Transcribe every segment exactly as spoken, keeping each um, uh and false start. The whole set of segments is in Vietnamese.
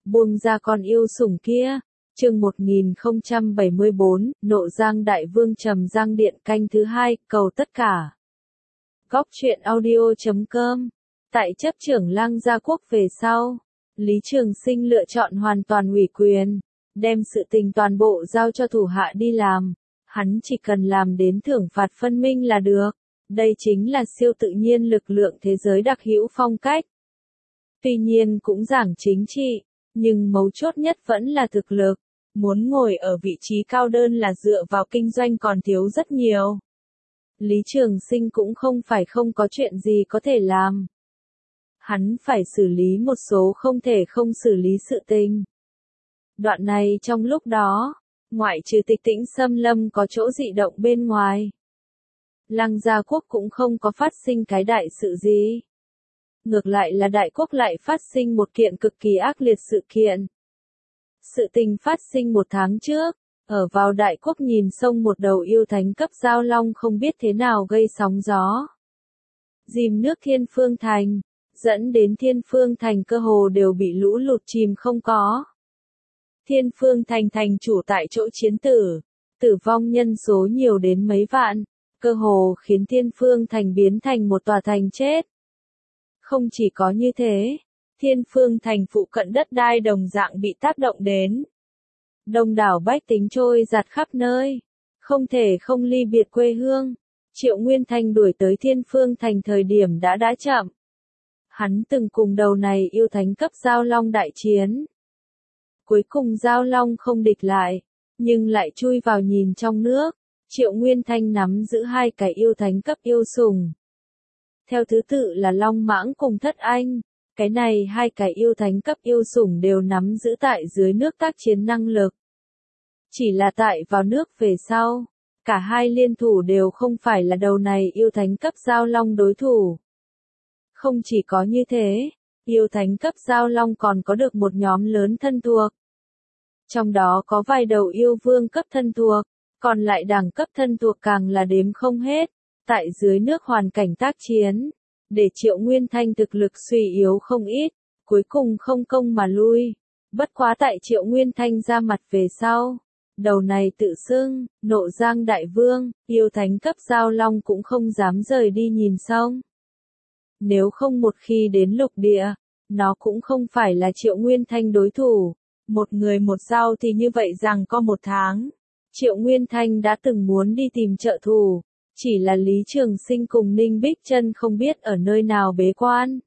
buông ra con yêu sủng kia. Chương một nghìn không trăm bảy mươi bốn, Nộ Giang Đại Vương trầm giang điện canh thứ hai, cầu tất cả. Góc truyện audio chấm com. Tại chấp trưởng Lăng Gia Quốc về sau, Lý Trường Sinh lựa chọn hoàn toàn ủy quyền, đem sự tình toàn bộ giao cho thủ hạ đi làm. Hắn chỉ cần làm đến thưởng phạt phân minh là được. Đây chính là siêu tự nhiên lực lượng thế giới đặc hữu phong cách. Tuy nhiên cũng giảng chính trị, nhưng mấu chốt nhất vẫn là thực lực. Muốn ngồi ở vị trí cao đơn là dựa vào kinh doanh còn thiếu rất nhiều. Lý Trường Sinh cũng không phải không có chuyện gì có thể làm. Hắn phải xử lý một số không thể không xử lý sự tình. Đoạn này trong lúc đó, ngoại trừ Tịch Tĩnh Xâm Lâm có chỗ dị động bên ngoài, Lăng Gia Quốc cũng không có phát sinh cái đại sự gì. Ngược lại là đại quốc lại phát sinh một kiện cực kỳ ác liệt sự kiện. Sự tình phát sinh một tháng trước, ở vào đại quốc nhìn sông một đầu yêu thánh cấp giao long không biết thế nào gây sóng gió. Dìm nước Thiên Phương Thành, dẫn đến Thiên Phương Thành cơ hồ đều bị lũ lụt chìm không có. Thiên Phương Thành thành chủ tại chỗ chiến tử, tử vong nhân số nhiều đến mấy vạn, cơ hồ khiến Thiên Phương Thành biến thành một tòa thành chết. Không chỉ có như thế, Thiên Phương Thành phụ cận đất đai đồng dạng bị tác động đến. Đông đảo bách tính trôi giạt khắp nơi, không thể không ly biệt quê hương. Triệu Nguyên Thanh đuổi tới Thiên Phương Thành thời điểm đã đã chậm. Hắn từng cùng đầu này yêu thánh cấp giao long đại chiến. Cuối cùng giao long không địch lại, nhưng lại chui vào nhìn trong nước. Triệu Nguyên Thanh nắm giữ hai cái yêu thánh cấp yêu sủng. Theo thứ tự là Long Mãng cùng Thất Anh. Cái này hai cái yêu thánh cấp yêu sủng đều nắm giữ tại dưới nước tác chiến năng lực. Chỉ là tại vào nước về sau, cả hai liên thủ đều không phải là đầu này yêu thánh cấp giao long đối thủ. Không chỉ có như thế, yêu thánh cấp giao long còn có được một nhóm lớn thân thuộc. Trong đó có vài đầu yêu vương cấp thân thuộc, còn lại đẳng cấp thân thuộc càng là đếm không hết. Tại dưới nước hoàn cảnh tác chiến, để Triệu Nguyên Thanh thực lực suy yếu không ít, cuối cùng không công mà lui. Bất quá tại Triệu Nguyên Thanh ra mặt về sau, đầu này tự xưng, Nộ Giang Đại Vương, yêu thánh cấp giao long cũng không dám rời đi nhìn sông. Nếu không một khi đến lục địa, nó cũng không phải là Triệu Nguyên Thanh đối thủ. Một người một dao thì như vậy rằng có một tháng. Triệu Nguyên Thanh đã từng muốn đi tìm trợ thủ. Chỉ là Lý Trường Sinh cùng Ninh Bích Chân không biết ở nơi nào bế quan.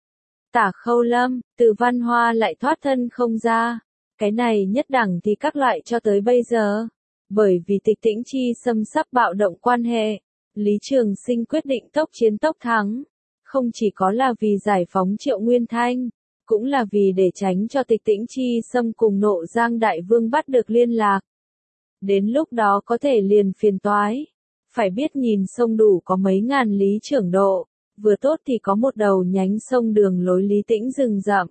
Tả Khâu Lâm, Từ Văn Hoa lại thoát thân không ra. Cái này nhất đẳng thì các loại cho tới bây giờ. Bởi vì Tịch Tĩnh Chi xâm sắp bạo động quan hệ, Lý Trường Sinh quyết định tốc chiến tốc thắng. Không chỉ có là vì giải phóng Triệu Nguyên Thanh, cũng là vì để tránh cho Tịch Tĩnh Chi xâm cùng Nộ Giang Đại Vương bắt được liên lạc. Đến lúc đó có thể liền phiền toái. Phải biết nhìn sông đủ có mấy ngàn lý trưởng độ, vừa tốt thì có một đầu nhánh sông đường lối Lý Tĩnh rừng rậm.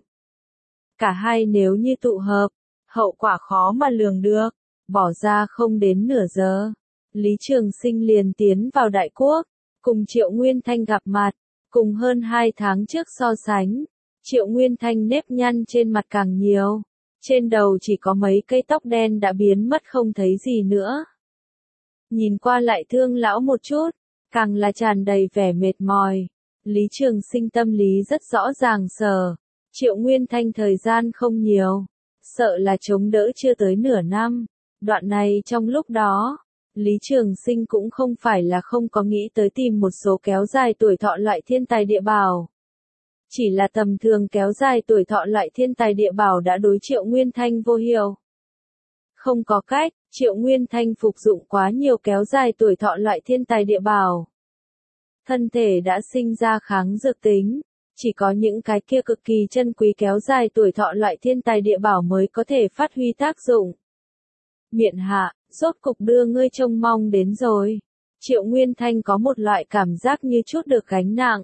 Cả hai nếu như tụ hợp, hậu quả khó mà lường được, bỏ ra không đến nửa giờ. Lý Trường Sinh liền tiến vào đại quốc, cùng Triệu Nguyên Thanh gặp mặt, cùng hơn hai tháng trước so sánh. Triệu Nguyên Thanh nếp nhăn trên mặt càng nhiều, trên đầu chỉ có mấy cây tóc đen đã biến mất không thấy gì nữa. Nhìn qua lại thương lão một chút, càng là tràn đầy vẻ mệt mỏi. Lý Trường Sinh tâm lý rất rõ ràng sở. Triệu Nguyên Thanh thời gian không nhiều, sợ là chống đỡ chưa tới nửa năm. Đoạn này trong lúc đó, Lý Trường Sinh cũng không phải là không có nghĩ tới tìm một số kéo dài tuổi thọ loại thiên tài địa bảo. Chỉ là tầm thường kéo dài tuổi thọ loại thiên tài địa bảo đã đối Triệu Nguyên Thanh vô hiệu. Không có cách, Triệu Nguyên Thanh phục dụng quá nhiều kéo dài tuổi thọ loại thiên tài địa bảo. Thân thể đã sinh ra kháng dược tính, chỉ có những cái kia cực kỳ chân quý kéo dài tuổi thọ loại thiên tài địa bảo mới có thể phát huy tác dụng. Miện hạ, rốt cục đưa ngươi trông mong đến rồi. Triệu Nguyên Thanh có một loại cảm giác như chút được gánh nặng.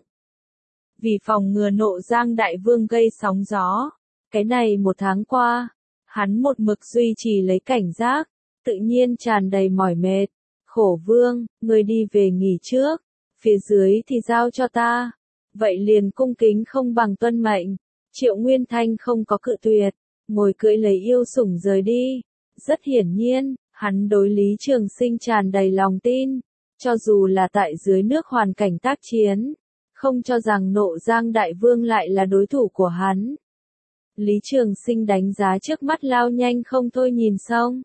Vì phòng ngừa Nộ Giang Đại Vương gây sóng gió, cái này một tháng qua, hắn một mực duy trì lấy cảnh giác, tự nhiên tràn đầy mỏi mệt. Khổ Vương, ngươi đi về nghỉ trước, phía dưới thì giao cho ta. Vậy liền cung kính không bằng tuân mệnh. Triệu Nguyên Thanh không có cự tuyệt, ngồi cưỡi lấy yêu sủng rời đi. Rất hiển nhiên, hắn đối Lý Trường Sinh tràn đầy lòng tin, cho dù là tại dưới nước hoàn cảnh tác chiến, không cho rằng Nộ Giang Đại Vương lại là đối thủ của hắn. Lý Trường Sinh đánh giá trước mắt lao nhanh không thôi nhìn sông.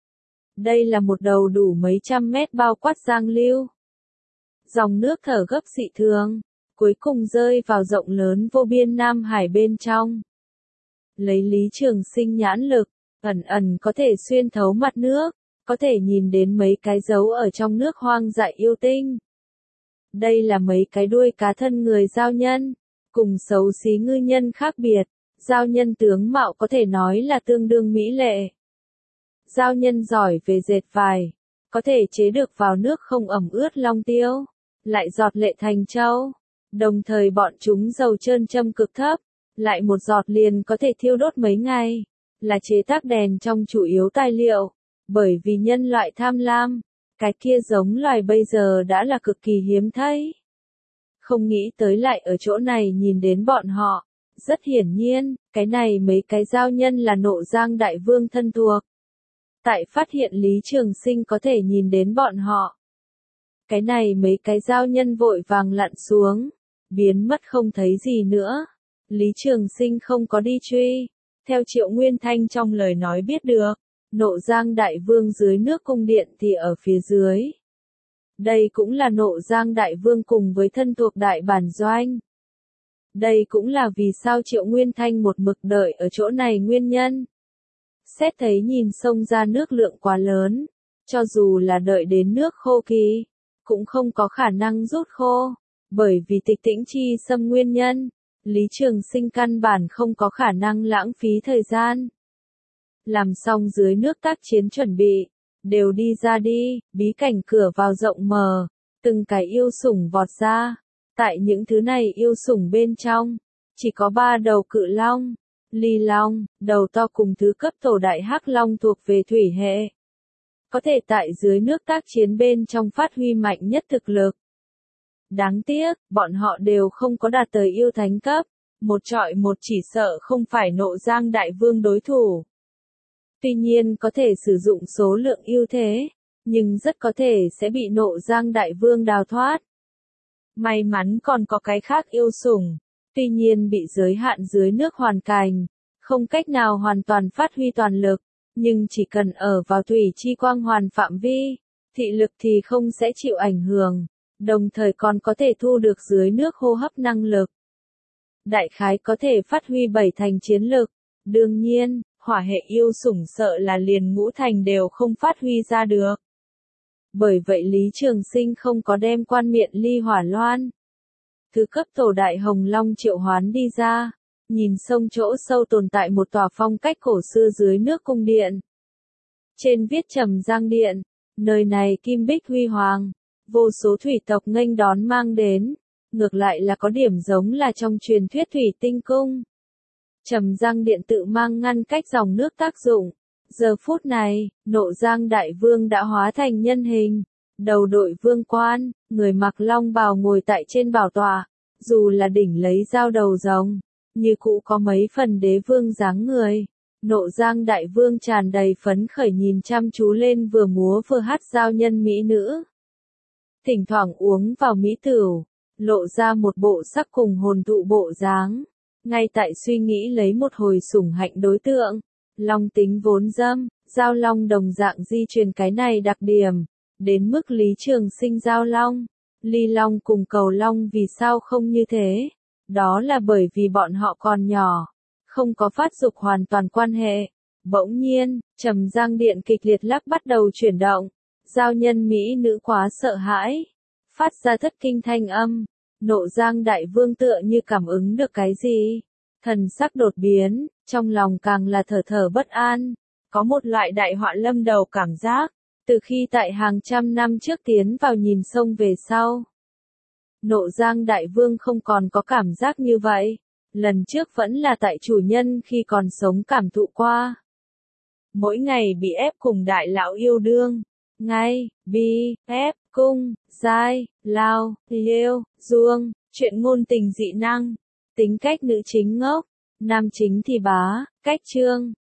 Đây là một đầu đủ mấy trăm mét bao quát giang lưu. Dòng nước thở gấp dị thường, cuối cùng rơi vào rộng lớn vô biên Nam Hải bên trong. Lấy Lý Trường Sinh nhãn lực, ẩn ẩn có thể xuyên thấu mặt nước, có thể nhìn đến mấy cái dấu ở trong nước hoang dại yêu tinh. Đây là mấy cái đuôi cá thân người giao nhân, cùng xấu xí ngư nhân khác biệt, giao nhân tướng mạo có thể nói là tương đương mỹ lệ. Giao nhân giỏi về dệt vải, có thể chế được vào nước không ẩm ướt long tiêu, lại giọt lệ thành châu. Đồng thời bọn chúng dầu trơn châm cực thấp, lại một giọt liền có thể thiêu đốt mấy ngày, là chế tác đèn trong chủ yếu tài liệu. Bởi vì nhân loại tham lam, cái kia giống loài bây giờ đã là cực kỳ hiếm thấy. Không nghĩ tới lại ở chỗ này nhìn đến bọn họ. Rất hiển nhiên, cái này mấy cái giao nhân là Nộ Giang Đại Vương thân thuộc. Tại phát hiện Lý Trường Sinh có thể nhìn đến bọn họ. Cái này mấy cái giao nhân vội vàng lặn xuống, biến mất không thấy gì nữa. Lý Trường Sinh không có đi truy. Theo Triệu Nguyên Thanh trong lời nói biết được, Nộ Giang Đại Vương dưới nước cung điện thì ở phía dưới. Đây cũng là Nộ Giang Đại Vương cùng với thân thuộc đại bản doanh. Đây cũng là vì sao Triệu Nguyên Thanh một mực đợi ở chỗ này nguyên nhân. Xét thấy nhìn sông ra nước lượng quá lớn, cho dù là đợi đến nước khô kỳ, cũng không có khả năng rút khô, bởi vì Tịch Tĩnh Chi xâm nguyên nhân, Lý Trường Sinh căn bản không có khả năng lãng phí thời gian. Làm xong dưới nước tác chiến chuẩn bị, đều đi ra đi, bí cảnh cửa vào rộng mở, từng cái yêu sủng vọt ra. Tại những thứ này yêu sủng bên trong, chỉ có ba đầu cự long, ly long, đầu to cùng thứ cấp tổ đại hắc long thuộc về thủy hệ. Có thể tại dưới nước tác chiến bên trong phát huy mạnh nhất thực lực. Đáng tiếc, bọn họ đều không có đạt tới yêu thánh cấp, một trọi một chỉ sợ không phải Nộ Giang Đại Vương đối thủ. Tuy nhiên có thể sử dụng số lượng ưu thế, nhưng rất có thể sẽ bị Nộ Giang Đại Vương đào thoát. May mắn còn có cái khác yêu sủng, tuy nhiên bị giới hạn dưới nước hoàn cảnh, không cách nào hoàn toàn phát huy toàn lực, nhưng chỉ cần ở vào thủy chi quang hoàn phạm vi, thị lực thì không sẽ chịu ảnh hưởng, đồng thời còn có thể thu được dưới nước hô hấp năng lực. Đại khái có thể phát huy bảy thành chiến lực, đương nhiên, hỏa hệ yêu sủng sợ là liền ngũ thành đều không phát huy ra được. Bởi vậy Lý Trường Sinh không có đem quan miện ly hỏa loan. Thứ cấp tổ đại hồng long triệu hoán đi ra, nhìn sông chỗ sâu tồn tại một tòa phong cách cổ xưa dưới nước cung điện. Trên viết Trầm Giang Điện, nơi này kim bích huy hoàng, vô số thủy tộc nghênh đón mang đến, ngược lại là có điểm giống là trong truyền thuyết thủy tinh cung. Trầm Giang Điện tự mang ngăn cách dòng nước tác dụng. Giờ phút này, Nộ Giang Đại Vương đã hóa thành nhân hình, đầu đội vương quan, người mặc long bào ngồi tại trên bảo tọa, dù là đỉnh lấy dao đầu rồng, như cũ có mấy phần đế vương dáng người. Nộ Giang Đại Vương tràn đầy phấn khởi nhìn chăm chú lên vừa múa vừa hát giao nhân mỹ nữ. Thỉnh thoảng uống vào mỹ tửu, lộ ra một bộ sắc cùng hồn tụ bộ dáng, ngay tại suy nghĩ lấy một hồi sủng hạnh đối tượng. Long tính vốn dâm, giao long đồng dạng di truyền cái này đặc điểm, đến mức Lý Trường Sinh giao long, ly long cùng cầu long vì sao không như thế, đó là bởi vì bọn họ còn nhỏ, không có phát dục hoàn toàn quan hệ. Bỗng nhiên, Trầm Giang Điện kịch liệt lắc bắt đầu chuyển động, giao nhân mỹ nữ quá sợ hãi, phát ra thất kinh thanh âm. Nộ Giang Đại Vương tựa như cảm ứng được cái gì, thần sắc đột biến, trong lòng càng là thở thở bất an, có một loại đại họa lâm đầu cảm giác, từ khi tại hàng trăm năm trước tiến vào nhìn sông về sau. Nộ Giang Đại Vương không còn có cảm giác như vậy, lần trước vẫn là tại chủ nhân khi còn sống cảm thụ qua. Mỗi ngày bị ép cùng đại lão yêu đương, ngay, bi, ép, cung, giai, lao, liêu, duông, chuyện ngôn tình dị năng, tính cách nữ chính ngốc, Nam chính thì bá, cách chương.